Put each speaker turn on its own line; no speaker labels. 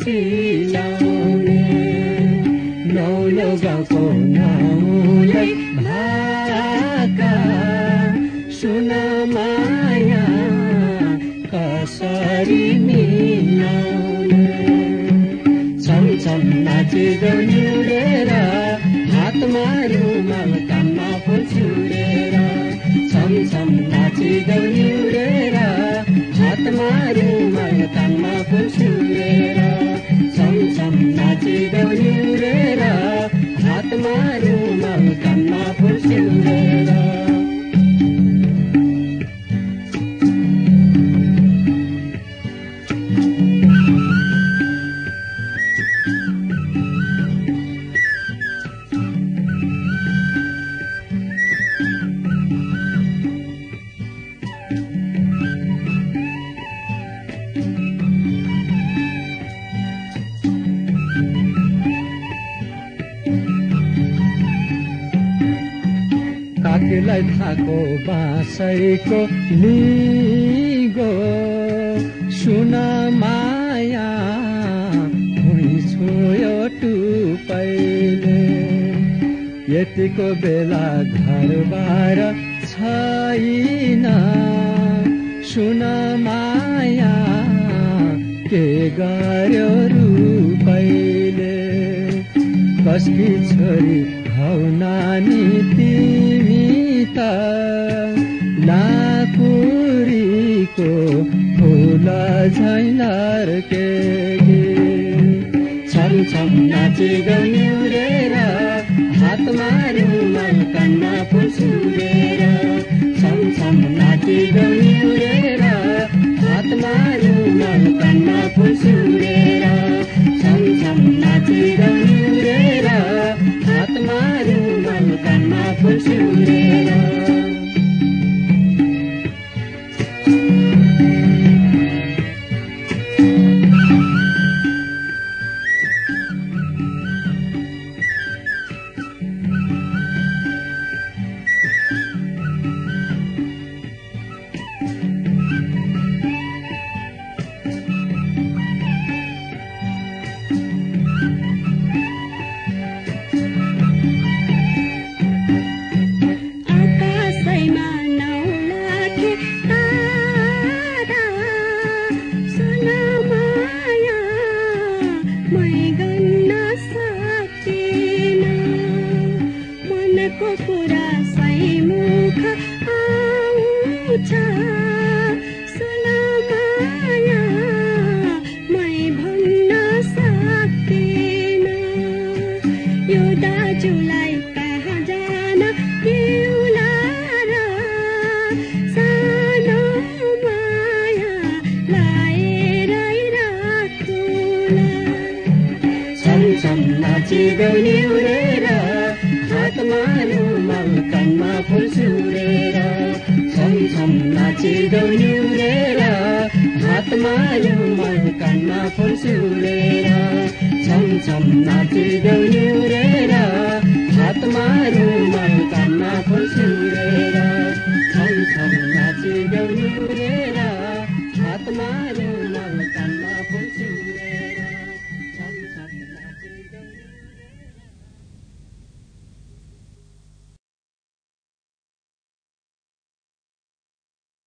चिलाउने नौलो गाउँको नाउँलाई भाका सुन माया कसरी मिलाउने छमछम नाचिँदो निहुरेर हातमा रुमाल कानमा फुल छुरेर छमछम नाचिँदो निहुरेर हातमा रुमाल कानमा फुल छुरेर छमछम नाचिँदो निहुरेर हातमा रुमाल कानमा फुल छुरेर काकीलाई थाको बाँसैको लिगो सुन माया भुइँ छोयो टुपैले यतिको बेला घरबार छैन सुन माया के गर्यो रुपैले कसकी छोरी हौ नानी तिमी त लाकुरीको फुल झैँ लर्के छमछम नाचिँदो निहुरेर हातमा रुमाल कानमा फुल छुरेर छमछम नाचिँदो निहुरेर हातमा रुमाल कानमा फुल छुरेर छमछम नाचिँदो निहुरेर हातमा रुमाल कानमा फुल छुरेर नाचिँदो निहुरेर हातमा रुमाल कानमा फुल छुरेर छमछम नाचिँदो निहुरेर हातमा रुमाल कानमा फुल छुरेर छमछम नाचिँदो निहुरेर हातमा रुमाल कानमा फुल छुरेर छमछम नाचिँदो निहुरेर हातमा